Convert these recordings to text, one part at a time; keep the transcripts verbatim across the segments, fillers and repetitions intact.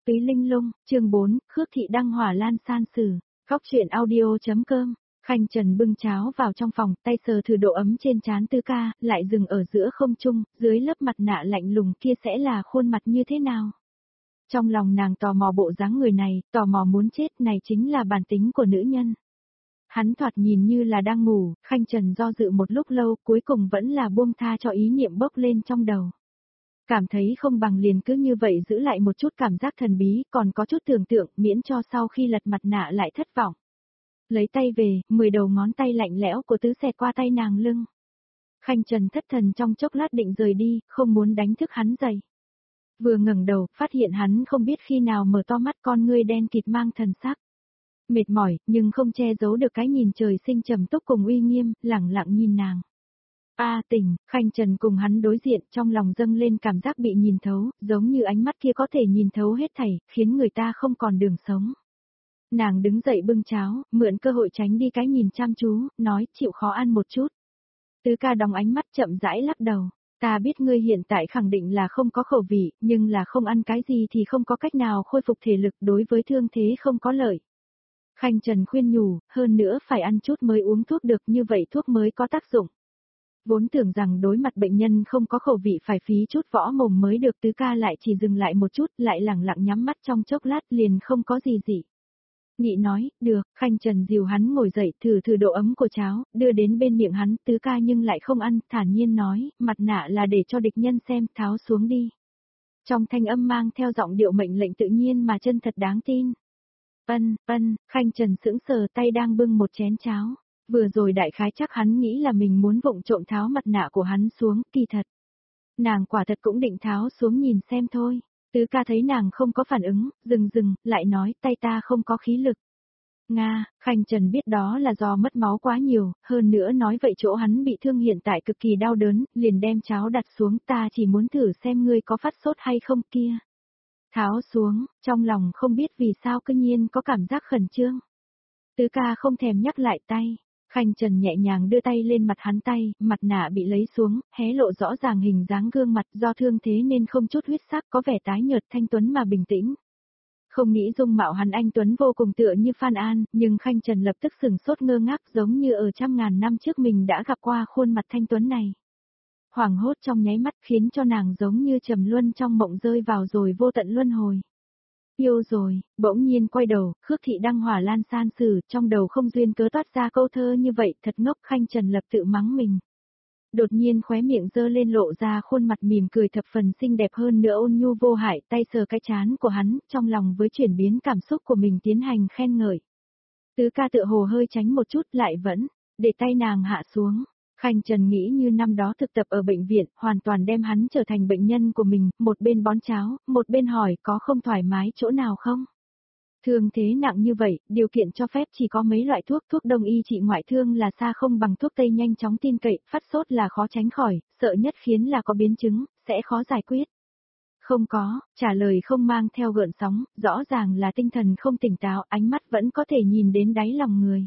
Túy Linh Lung, chương bốn, Khước Thị Đăng Hỏa Lan San Sử, Góc truyện audio.com. Khanh Trần bưng cháo vào trong phòng, tay sờ thử độ ấm trên trán Tứ Ca, lại dừng ở giữa không trung, dưới lớp mặt nạ lạnh lùng kia sẽ là khuôn mặt như thế nào? Trong lòng nàng tò mò bộ dáng người này, tò mò muốn chết, này chính là bản tính của nữ nhân. Hắn thoạt nhìn như là đang ngủ, Khanh Trần do dự một lúc lâu, cuối cùng vẫn là buông tha cho ý niệm bốc lên trong đầu. Cảm thấy không bằng liền cứ như vậy giữ lại một chút cảm giác thần bí, còn có chút tưởng tượng, miễn cho sau khi lật mặt nạ lại thất vọng. Lấy tay về, mười đầu ngón tay lạnh lẽo của Tứ xẹt qua tay nàng lưng. Khanh Trần thất thần trong chốc lát định rời đi, không muốn đánh thức hắn dậy. Vừa ngẩng đầu, phát hiện hắn không biết khi nào mở to mắt, con ngươi đen kịt mang thần sắc. Mệt mỏi, nhưng không che giấu được cái nhìn trời sinh trầm túc cùng uy nghiêm, lẳng lặng nhìn nàng. A à, tỉnh, Khanh Trần cùng hắn đối diện, trong lòng dâng lên cảm giác bị nhìn thấu, giống như ánh mắt kia có thể nhìn thấu hết thảy, khiến người ta không còn đường sống. Nàng đứng dậy bưng cháo, mượn cơ hội tránh đi cái nhìn chăm chú, nói chịu khó ăn một chút. Tứ Ca đóng ánh mắt chậm rãi lắc đầu, ta biết ngươi hiện tại khẳng định là không có khẩu vị, nhưng là không ăn cái gì thì không có cách nào khôi phục thể lực, đối với thương thế không có lợi. Khanh Trần khuyên nhủ, hơn nữa phải ăn chút mới uống thuốc được, như vậy thuốc mới có tác dụng. Vốn tưởng rằng đối mặt bệnh nhân không có khẩu vị phải phí chút võ mồm mới được, Tứ Ca lại chỉ dừng lại một chút, lại lẳng lặng nhắm mắt trong chốc lát liền không có gì gì. Nghị nói, được, Khanh Trần dìu hắn ngồi dậy, thử thử độ ấm của cháo, đưa đến bên miệng hắn, Tứ Ca nhưng lại không ăn, thản nhiên nói, mặt nạ là để cho địch nhân xem, tháo xuống đi. Trong thanh âm mang theo giọng điệu mệnh lệnh tự nhiên mà chân thật đáng tin. Ân, ân, Khanh Trần sững sờ, tay đang bưng một chén cháo. Vừa rồi đại khái chắc hắn nghĩ là mình muốn vụng trộm tháo mặt nạ của hắn xuống, kỳ thật. Nàng quả thật cũng định tháo xuống nhìn xem thôi. Tứ Ca thấy nàng không có phản ứng, dừng dừng, lại nói tay ta không có khí lực. Nga, Khanh Trần biết đó là do mất máu quá nhiều, hơn nữa nói vậy chỗ hắn bị thương hiện tại cực kỳ đau đớn, liền đem cháo đặt xuống, ta chỉ muốn thử xem ngươi có phát sốt hay không kia. Tháo xuống, trong lòng không biết vì sao cứ nhiên có cảm giác khẩn trương. Tứ Ca không thèm nhắc lại tay. Khanh Trần nhẹ nhàng đưa tay lên mặt hắn, tay, mặt nạ bị lấy xuống, hé lộ rõ ràng hình dáng gương mặt, do thương thế nên không chút huyết sắc, có vẻ tái nhợt thanh tuấn mà bình tĩnh. Không nghĩ dung mạo hắn anh tuấn vô cùng tựa như Phan An, nhưng Khanh Trần lập tức sừng sốt ngơ ngác, giống như ở trăm ngàn năm trước mình đã gặp qua khuôn mặt thanh tuấn này. Hoảng hốt trong nháy mắt khiến cho nàng giống như trầm luân trong mộng rơi vào rồi vô tận luân hồi. Yêu rồi, bỗng nhiên quay đầu, Khước Thị Đăng Hỏa Lan San Sử, trong đầu không duyên cớ toát ra câu thơ như vậy, thật ngốc. Khanh Trần lập tự mắng mình. Đột nhiên khóe miệng giơ lên lộ ra khuôn mặt mỉm cười thập phần xinh đẹp hơn nữa ôn nhu vô hại, tay sờ cái trán của hắn, trong lòng với chuyển biến cảm xúc của mình tiến hành khen ngợi. Tứ Ca tựa hồ hơi tránh một chút, lại vẫn, để tay nàng hạ xuống. Khanh Trần nghĩ như năm đó thực tập ở bệnh viện, hoàn toàn đem hắn trở thành bệnh nhân của mình, một bên bón cháo, một bên hỏi có không thoải mái chỗ nào không. Thương thế nặng như vậy, điều kiện cho phép chỉ có mấy loại thuốc, thuốc đông y trị ngoại thương là xa không bằng thuốc tây nhanh chóng tin cậy, phát sốt là khó tránh khỏi, sợ nhất khiến là có biến chứng, sẽ khó giải quyết. Không có, trả lời không mang theo gợn sóng, rõ ràng là tinh thần không tỉnh táo, ánh mắt vẫn có thể nhìn đến đáy lòng người.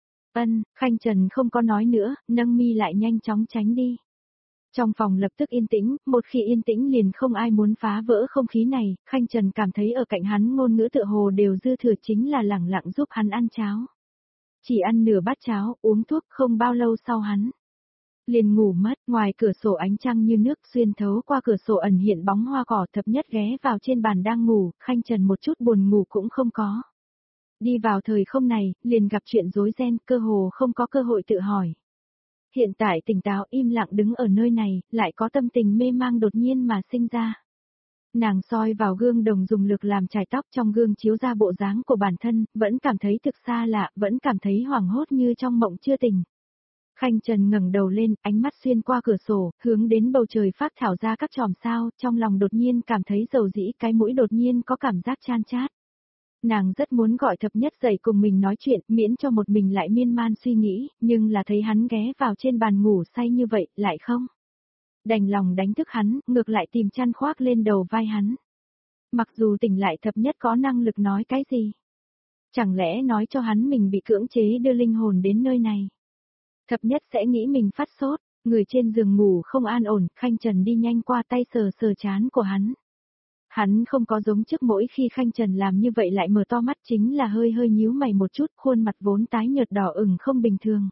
Ân, Khanh Trần không có nói nữa, nâng mi lại nhanh chóng tránh đi. Trong phòng lập tức yên tĩnh, một khi yên tĩnh liền không ai muốn phá vỡ không khí này, Khanh Trần cảm thấy ở cạnh hắn ngôn ngữ tựa hồ đều dư thừa, chính là lẳng lặng giúp hắn ăn cháo. Chỉ ăn nửa bát cháo, uống thuốc, không bao lâu sau hắn liền ngủ mất. Ngoài cửa sổ ánh trăng như nước xuyên thấu qua cửa sổ ẩn hiện bóng hoa cỏ, thập nhất ghé vào trên bàn đang ngủ, Khanh Trần một chút buồn ngủ cũng không có. Đi vào thời không này, liền gặp chuyện rối ren, cơ hồ không có cơ hội tự hỏi. Hiện tại tỉnh táo im lặng đứng ở nơi này, lại có tâm tình mê mang đột nhiên mà sinh ra. Nàng soi vào gương đồng dùng lực làm chải tóc, trong gương chiếu ra bộ dáng của bản thân, vẫn cảm thấy thực xa lạ, vẫn cảm thấy hoảng hốt như trong mộng chưa tỉnh. Khanh Trần ngẩng đầu lên, ánh mắt xuyên qua cửa sổ, hướng đến bầu trời phát thảo ra các chòm sao, trong lòng đột nhiên cảm thấy dầu dĩ, cái mũi đột nhiên có cảm giác chan chát. Nàng rất muốn gọi thập nhất dậy cùng mình nói chuyện, miễn cho một mình lại miên man suy nghĩ, nhưng là thấy hắn ghé vào trên bàn ngủ say như vậy, lại không. Đành lòng đánh thức hắn, ngược lại tìm chăn khoác lên đầu vai hắn. Mặc dù tỉnh lại thập nhất có năng lực nói cái gì? Chẳng lẽ nói cho hắn mình bị cưỡng chế đưa linh hồn đến nơi này? Thập nhất sẽ nghĩ mình phát sốt, người trên giường ngủ không an ổn, Khanh Trần đi nhanh qua tay sờ sờ trán của hắn. Hắn không có giống trước mỗi khi Khanh Trần làm như vậy lại mở to mắt chính là hơi hơi nhíu mày một chút, khuôn mặt vốn tái nhợt đỏ ửng không bình thường.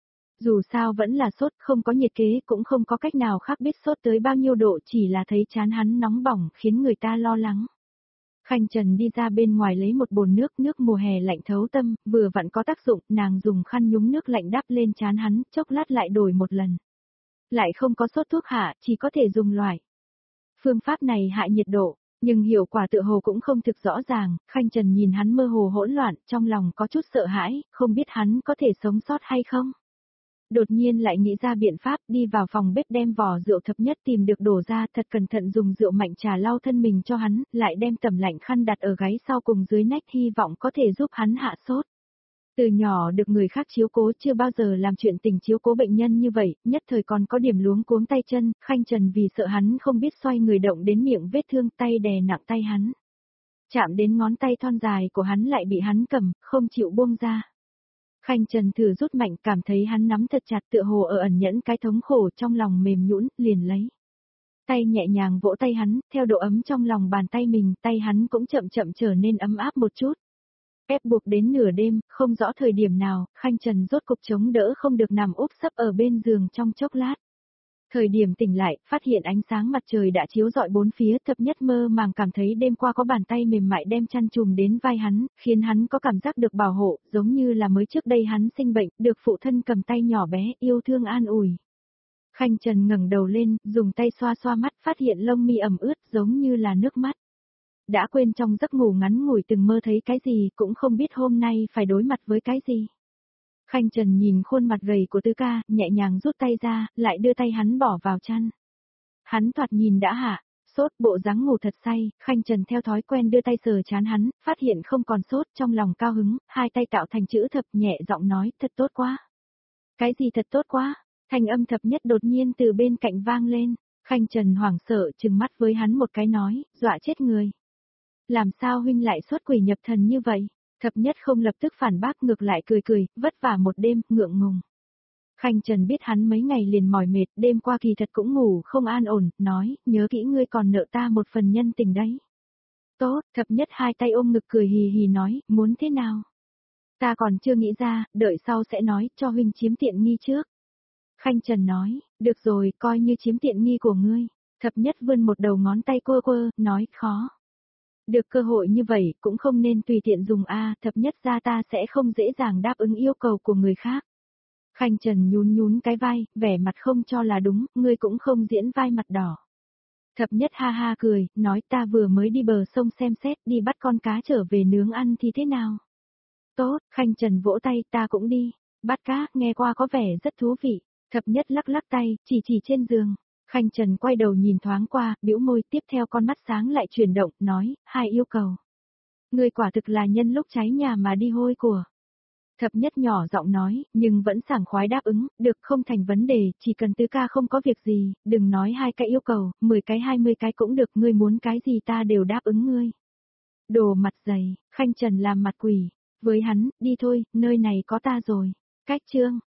Dù sao vẫn là sốt, không có nhiệt kế cũng không có cách nào khác biết sốt tới bao nhiêu độ, chỉ là thấy trán hắn nóng bỏng khiến người ta lo lắng. Khanh Trần đi ra bên ngoài lấy một bồn nước, nước mùa hè lạnh thấu tâm, vừa vặn có tác dụng, nàng dùng khăn nhúng nước lạnh đắp lên trán hắn, chốc lát lại đổi một lần. Lại không có sốt thuốc hạ, chỉ có thể dùng loại. Phương pháp này hại nhiệt độ, nhưng hiệu quả tựa hồ cũng không thực rõ ràng, Khanh Trần nhìn hắn mơ hồ hỗn loạn, trong lòng có chút sợ hãi, không biết hắn có thể sống sót hay không. Đột nhiên lại nghĩ ra biện pháp, đi vào phòng bếp đem vỏ rượu thập nhất tìm được đổ ra, thật cẩn thận dùng rượu mạnh trà lau thân mình cho hắn, lại đem tẩm lạnh khăn đặt ở gáy sau cùng dưới nách, hy vọng có thể giúp hắn hạ sốt. Từ nhỏ được người khác chiếu cố, chưa bao giờ làm chuyện tình chiếu cố bệnh nhân như vậy, nhất thời còn có điểm luống cuống tay chân, Khanh Trần vì sợ hắn không biết xoay người động đến miệng vết thương, tay đè nặng tay hắn. Chạm đến ngón tay thon dài của hắn lại bị hắn cầm, không chịu buông ra. Khanh Trần thử rút mạnh, cảm thấy hắn nắm thật chặt, tựa hồ ở ẩn nhẫn cái thống khổ, trong lòng mềm nhũn, liền lấy tay nhẹ nhàng vỗ tay hắn, theo độ ấm trong lòng bàn tay mình, tay hắn cũng chậm chậm trở nên ấm áp một chút. Ép buộc đến nửa đêm, không rõ thời điểm nào, Khanh Trần rốt cục chống đỡ không được nằm úp sấp ở bên giường trong chốc lát. Thời điểm tỉnh lại, phát hiện ánh sáng mặt trời đã chiếu rọi bốn phía, thập nhất mơ màng cảm thấy đêm qua có bàn tay mềm mại đem chăn trùm đến vai hắn, khiến hắn có cảm giác được bảo hộ, giống như là mới trước đây hắn sinh bệnh, được phụ thân cầm tay nhỏ bé, yêu thương an ủi. Khanh Trần ngẩng đầu lên, dùng tay xoa xoa mắt, phát hiện lông mi ẩm ướt giống như là nước mắt. Đã quên trong giấc ngủ ngắn ngủi từng mơ thấy cái gì, cũng không biết hôm nay phải đối mặt với cái gì. Khanh Trần nhìn khuôn mặt gầy của Tư Ca, nhẹ nhàng rút tay ra, lại đưa tay hắn bỏ vào chăn. Hắn thoạt nhìn đã hạ, sốt, bộ dáng ngủ thật say, Khanh Trần theo thói quen đưa tay sờ chán hắn, phát hiện không còn sốt, trong lòng cao hứng, hai tay tạo thành chữ thập, nhẹ giọng nói, thật tốt quá. Cái gì thật tốt quá? Thanh âm thập nhất đột nhiên từ bên cạnh vang lên, Khanh Trần hoảng sợ trừng mắt với hắn một cái nói, dọa chết người. Làm sao huynh lại xuất quỷ nhập thần như vậy? Thập nhất không lập tức phản bác, ngược lại cười cười, vất vả một đêm, ngượng ngùng. Khanh Trần biết hắn mấy ngày liền mỏi mệt, đêm qua kỳ thật cũng ngủ không an ổn, nói, nhớ kỹ ngươi còn nợ ta một phần nhân tình đấy. Tốt, thập nhất hai tay ôm ngực cười hì hì nói, muốn thế nào? Ta còn chưa nghĩ ra, đợi sau sẽ nói, cho huynh chiếm tiện nghi trước. Khanh Trần nói, được rồi, coi như chiếm tiện nghi của ngươi. Thập nhất vươn một đầu ngón tay quơ quơ, nói, khó. Được cơ hội như vậy, cũng không nên tùy tiện dùng a, thập nhất ra ta sẽ không dễ dàng đáp ứng yêu cầu của người khác. Khanh Trần nhún nhún cái vai, vẻ mặt không cho là đúng, ngươi cũng không diễn vai mặt đỏ. Thập nhất ha ha cười, nói ta vừa mới đi bờ sông xem xét, đi bắt con cá trở về nướng ăn thì thế nào? Tốt, Khanh Trần vỗ tay, ta cũng đi. Bắt cá, nghe qua có vẻ rất thú vị. Thập nhất lắc lắc tay, chỉ chỉ trên giường. Khanh Trần quay đầu nhìn thoáng qua, bĩu môi, tiếp theo con mắt sáng lại chuyển động, nói, hai yêu cầu. Ngươi quả thực là nhân lúc cháy nhà mà đi hôi của. Thập nhất nhỏ giọng nói, nhưng vẫn sảng khoái đáp ứng, được không thành vấn đề, chỉ cần Tứ Ca không có việc gì, đừng nói hai cái yêu cầu, mười cái hai mươi cái cũng được, ngươi muốn cái gì ta đều đáp ứng ngươi. Đồ mặt dày, Khanh Trần làm mặt quỷ, với hắn, đi thôi, nơi này có ta rồi. Cách chương.